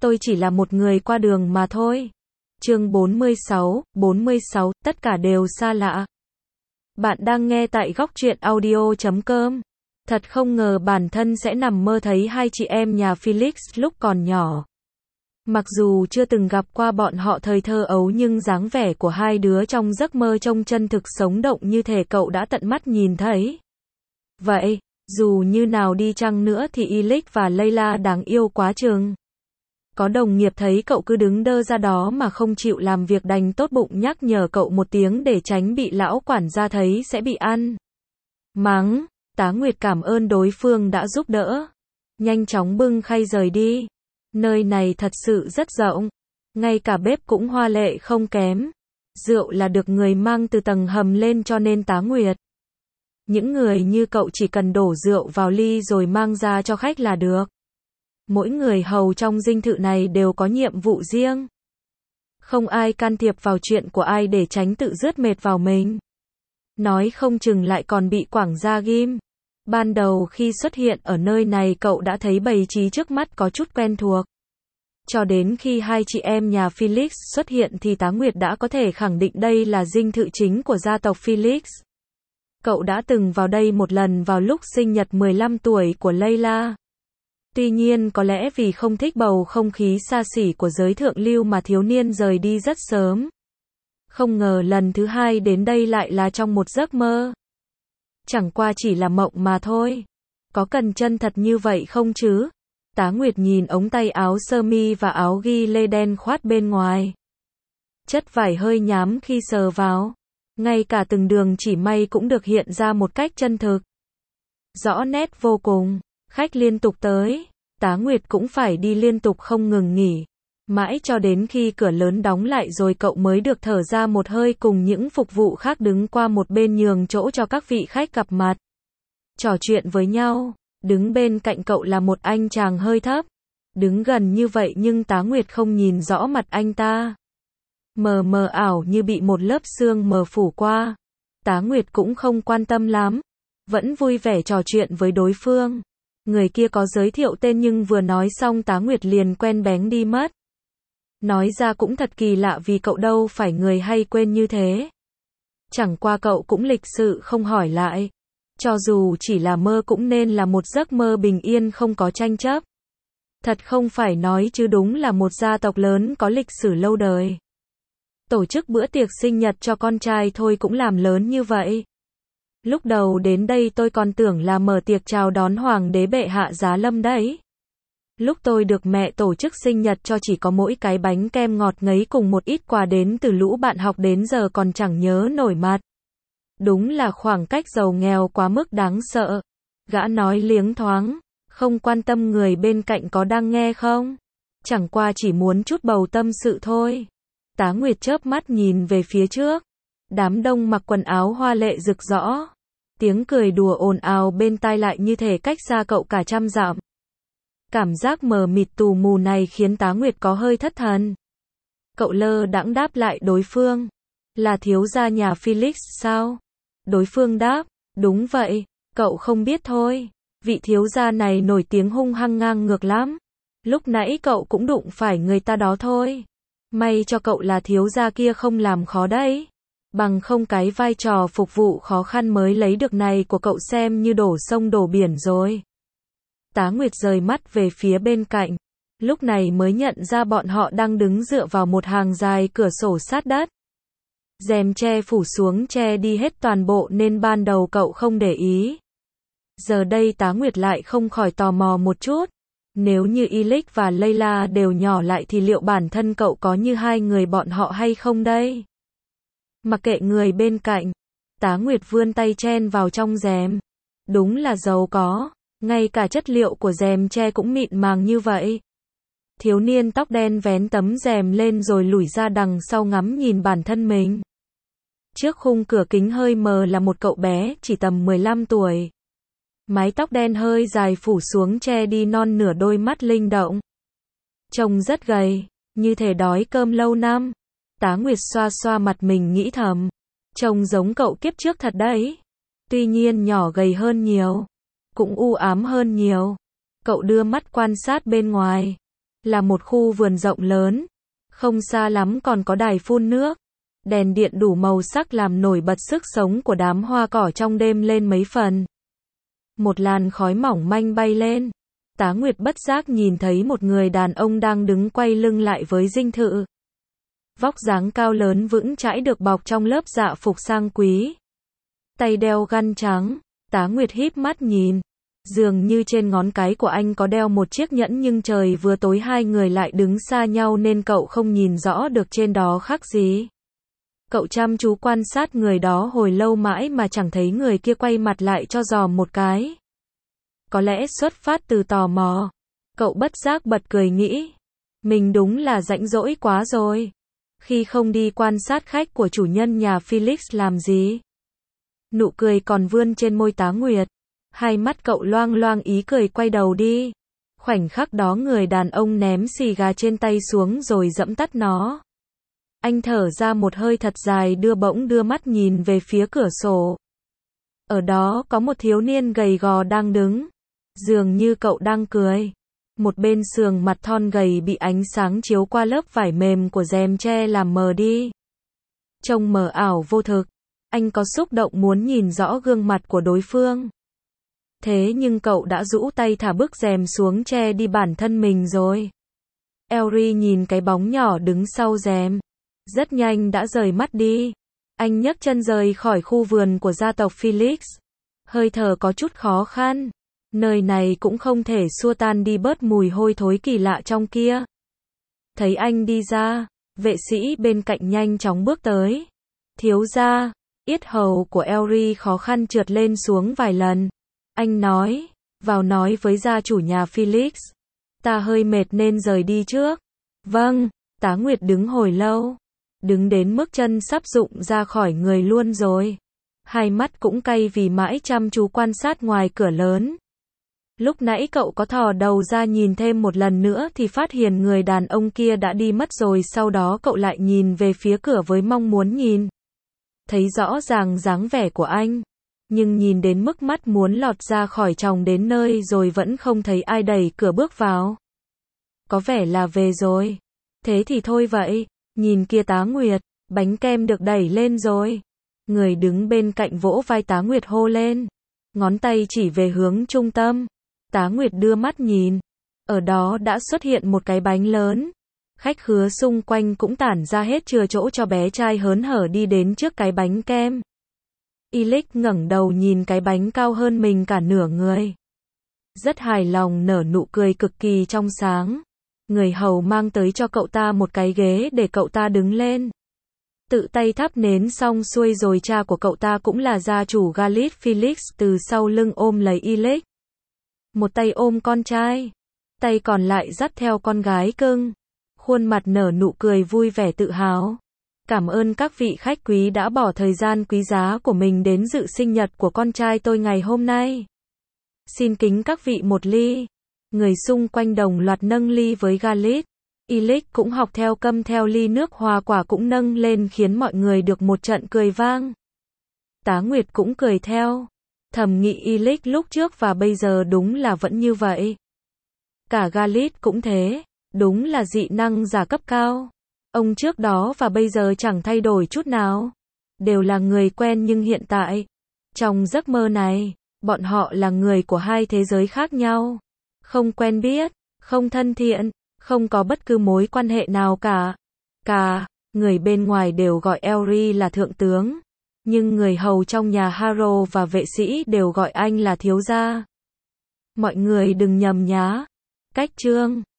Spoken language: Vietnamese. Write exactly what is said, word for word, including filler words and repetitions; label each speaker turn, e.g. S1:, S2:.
S1: tôi chỉ là một người qua đường mà thôi. Chương bốn mươi sáu, bốn mươi sáu, tất cả đều xa lạ. Bạn đang nghe tại góc truyện audio chấm com. Thật không ngờ bản thân sẽ nằm mơ thấy hai chị em nhà Felix lúc còn nhỏ. Mặc dù chưa từng gặp qua bọn họ thời thơ ấu nhưng dáng vẻ của hai đứa trong giấc mơ trông chân thực sống động như thể cậu đã tận mắt nhìn thấy. Vậy, dù như nào đi chăng nữa thì Ilic và Layla đáng yêu quá chừng. Có đồng nghiệp thấy cậu cứ đứng đơ ra đó mà không chịu làm việc đành tốt bụng nhắc nhở cậu một tiếng để tránh bị lão quản gia thấy sẽ bị ăn mắng. Tá Nguyệt cảm ơn đối phương đã giúp đỡ. Nhanh chóng bưng khay rời đi. Nơi này thật sự rất rộng. Ngay cả bếp cũng hoa lệ không kém. Rượu là được người mang từ tầng hầm lên cho nên Tá Nguyệt. Những người như cậu chỉ cần đổ rượu vào ly rồi mang ra cho khách là được. Mỗi người hầu trong dinh thự này đều có nhiệm vụ riêng. Không ai can thiệp vào chuyện của ai để tránh tự rước mệt vào mình. Nói không chừng lại còn bị quảng gia ghim. Ban đầu khi xuất hiện ở nơi này cậu đã thấy bày trí trước mắt có chút quen thuộc. Cho đến khi hai chị em nhà Felix xuất hiện thì Tá Nguyệt đã có thể khẳng định đây là dinh thự chính của gia tộc Felix. Cậu đã từng vào đây một lần vào lúc sinh nhật mười lăm tuổi của Layla. Tuy nhiên có lẽ vì không thích bầu không khí xa xỉ của giới thượng lưu mà thiếu niên rời đi rất sớm. Không ngờ lần thứ hai đến đây lại là trong một giấc mơ. Chẳng qua chỉ là mộng mà thôi. Có cần chân thật như vậy không chứ? Tá Nguyệt nhìn ống tay áo sơ mi và áo ghi lê đen khoát bên ngoài. Chất vải hơi nhám khi sờ vào. Ngay cả từng đường chỉ may cũng được hiện ra một cách chân thực. Rõ nét vô cùng. Khách liên tục tới. Tá Nguyệt cũng phải đi liên tục không ngừng nghỉ. Mãi cho đến khi cửa lớn đóng lại rồi cậu mới được thở ra một hơi cùng những phục vụ khác đứng qua một bên nhường chỗ cho các vị khách gặp mặt. Trò chuyện với nhau. Đứng bên cạnh cậu là một anh chàng hơi thấp. Đứng gần như vậy nhưng Tá Nguyệt không nhìn rõ mặt anh ta. Mờ mờ ảo như bị một lớp sương mờ phủ qua. Tá Nguyệt cũng không quan tâm lắm. Vẫn vui vẻ trò chuyện với đối phương. Người kia có giới thiệu tên nhưng vừa nói xong Tá Nguyệt liền quên bén đi mất. Nói ra cũng thật kỳ lạ vì cậu đâu phải người hay quên như thế. Chẳng qua cậu cũng lịch sự không hỏi lại. Cho dù chỉ là mơ cũng nên là một giấc mơ bình yên không có tranh chấp. Thật không phải nói chứ đúng là một gia tộc lớn có lịch sử lâu đời. Tổ chức bữa tiệc sinh nhật cho con trai thôi cũng làm lớn như vậy. Lúc đầu đến đây tôi còn tưởng là mở tiệc chào đón hoàng đế bệ hạ giá lâm đấy. Lúc tôi được mẹ tổ chức sinh nhật cho chỉ có mỗi cái bánh kem ngọt ngấy cùng một ít quà đến từ lũ bạn học đến giờ còn chẳng nhớ nổi mặt. Đúng là khoảng cách giàu nghèo quá mức đáng sợ. Gã nói liếng thoáng, không quan tâm người bên cạnh có đang nghe không. Chẳng qua chỉ muốn chút bầu tâm sự thôi. Tá Nguyệt chớp mắt nhìn về phía trước. Đám đông mặc quần áo hoa lệ rực rỡ. Tiếng cười đùa ồn ào bên tai lại như thể cách xa cậu cả trăm dặm. Cảm giác mờ mịt tù mù này khiến Tá Nguyệt có hơi thất thần. Cậu lơ đãng đáp lại đối phương. Là thiếu gia nhà Felix sao? Đối phương đáp. Đúng vậy, cậu không biết thôi. Vị thiếu gia này nổi tiếng hung hăng ngang ngược lắm. Lúc nãy cậu cũng đụng phải người ta đó thôi. May cho cậu là thiếu gia kia không làm khó đấy. Bằng không cái vai trò phục vụ khó khăn mới lấy được này của cậu xem như đổ sông đổ biển rồi. Tá Nguyệt rời mắt về phía bên cạnh. Lúc này mới nhận ra bọn họ đang đứng dựa vào một hàng dài cửa sổ sát đất. Rèm che phủ xuống che đi hết toàn bộ nên ban đầu cậu không để ý. Giờ đây Tá Nguyệt lại không khỏi tò mò một chút. Nếu như Ilic và Layla đều nhỏ lại thì liệu bản thân cậu có như hai người bọn họ hay không đây? Mặc kệ người bên cạnh, Tá Nguyệt vươn tay chen vào trong rèm. Đúng là giàu có, ngay cả chất liệu của rèm che cũng mịn màng như vậy. Thiếu niên tóc đen vén tấm rèm lên rồi lủi ra đằng sau ngắm nhìn bản thân mình. Trước khung cửa kính hơi mờ là một cậu bé chỉ tầm mười lăm tuổi. Mái tóc đen hơi dài phủ xuống che đi non nửa đôi mắt linh động. Trông rất gầy, như thể đói cơm lâu năm. Tá Nguyệt xoa xoa mặt mình nghĩ thầm. Trông giống cậu kiếp trước thật đấy. Tuy nhiên nhỏ gầy hơn nhiều. Cũng u ám hơn nhiều. Cậu đưa mắt quan sát bên ngoài. là một khu vườn rộng lớn. Không xa lắm còn có đài phun nước. Đèn điện đủ màu sắc làm nổi bật sức sống của đám hoa cỏ trong đêm lên mấy phần. Một làn khói mỏng manh bay lên. Tá Nguyệt bất giác nhìn thấy một người đàn ông đang đứng quay lưng lại với dinh thự. Vóc dáng cao lớn vững chãi được bọc trong lớp dạ phục sang quý. Tay đeo găng trắng. Tá Nguyệt híp mắt nhìn. Dường như trên ngón cái của anh có đeo một chiếc nhẫn, nhưng trời vừa tối hai người lại đứng xa nhau nên cậu không nhìn rõ được trên đó khắc gì. Cậu chăm chú quan sát người đó hồi lâu mãi mà chẳng thấy người kia quay mặt lại cho dòm một cái. Có lẽ xuất phát từ tò mò. Cậu bất giác bật cười nghĩ. Mình đúng là rảnh rỗi quá rồi. Khi không đi quan sát khách của chủ nhân nhà Felix làm gì. Nụ cười còn vươn trên môi Tá Nguyệt. Hai mắt cậu loang loang ý cười quay đầu đi. Khoảnh khắc đó người đàn ông ném xì gà trên tay xuống rồi dẫm tắt nó. Anh thở ra một hơi thật dài, đưa bỗng đưa mắt nhìn về phía cửa sổ. Ở đó có một thiếu niên gầy gò đang đứng. Dường như cậu đang cười. Một bên sườn mặt thon gầy bị ánh sáng chiếu qua lớp vải mềm của rèm tre làm mờ đi. Trông mờ ảo vô thực. Anh có xúc động muốn nhìn rõ gương mặt của đối phương. Thế nhưng cậu đã rũ tay thả bức rèm xuống che đi bản thân mình rồi. Elry nhìn cái bóng nhỏ đứng sau rèm. Rất nhanh đã rời mắt đi. Anh nhấc chân rời khỏi khu vườn của gia tộc Felix. Hơi thở có chút khó khăn. Nơi này cũng không thể xua tan đi bớt mùi hôi thối kỳ lạ trong kia. Thấy anh đi ra, vệ sĩ bên cạnh nhanh chóng bước tới. Thiếu gia, yết hầu của Elry khó khăn trượt lên xuống vài lần. Anh nói, vào nói với gia chủ nhà Felix. Ta hơi mệt nên rời đi trước. Vâng, Tá Nguyệt đứng hồi lâu. Đứng đến mức chân sắp rụng ra khỏi người luôn rồi. Hai mắt cũng cay vì mãi chăm chú quan sát ngoài cửa lớn. Lúc nãy cậu có thò đầu ra nhìn thêm một lần nữa thì phát hiện người đàn ông kia đã đi mất rồi. Sau đó cậu lại nhìn về phía cửa với mong muốn nhìn. Thấy rõ ràng dáng vẻ của anh. Nhưng nhìn đến mức mắt muốn lọt ra khỏi tròng đến nơi rồi vẫn không thấy ai đẩy cửa bước vào. Có vẻ là về rồi. Thế thì thôi vậy. Nhìn kia Tá Nguyệt, bánh kem được đẩy lên rồi. Người đứng bên cạnh vỗ vai Tá Nguyệt hô lên. Ngón tay chỉ về hướng trung tâm. Tá Nguyệt đưa mắt nhìn. Ở đó đã xuất hiện một cái bánh lớn. Khách khứa xung quanh cũng tản ra hết chừa chỗ cho bé trai hớn hở đi đến trước cái bánh kem. Ilic ngẩng đầu nhìn cái bánh cao hơn mình cả nửa người. Rất hài lòng nở nụ cười cực kỳ trong sáng. Người hầu mang tới cho cậu ta một cái ghế để cậu ta đứng lên. Tự tay thắp nến xong xuôi rồi cha của cậu ta cũng là gia chủ Galit Felix từ sau lưng ôm lấy Ilic. Một tay ôm con trai. Tay còn lại dắt theo con gái cưng. Khuôn mặt nở nụ cười vui vẻ tự hào. Cảm ơn các vị khách quý đã bỏ thời gian quý giá của mình đến dự sinh nhật của con trai tôi ngày hôm nay. Xin kính các vị một ly. Người xung quanh đồng loạt nâng ly với Galit. Ilic cũng học theo câm theo ly nước hoa quả cũng nâng lên khiến mọi người được một trận cười vang. Tá Nguyệt cũng cười theo. Thầm nghĩ Ilic lúc trước và bây giờ đúng là vẫn như vậy. Cả Galit cũng thế. Đúng là dị năng giả cấp cao. Ông trước đó và bây giờ chẳng thay đổi chút nào. Đều là người quen nhưng hiện tại, trong giấc mơ này, bọn họ là người của hai thế giới khác nhau. Không quen biết, không thân thiện, không có bất cứ mối quan hệ nào cả. Cả, người bên ngoài đều gọi Elry là thượng tướng. Nhưng người hầu trong nhà Harrow và vệ sĩ đều gọi anh là thiếu gia. Mọi người đừng nhầm nhá. Cách chương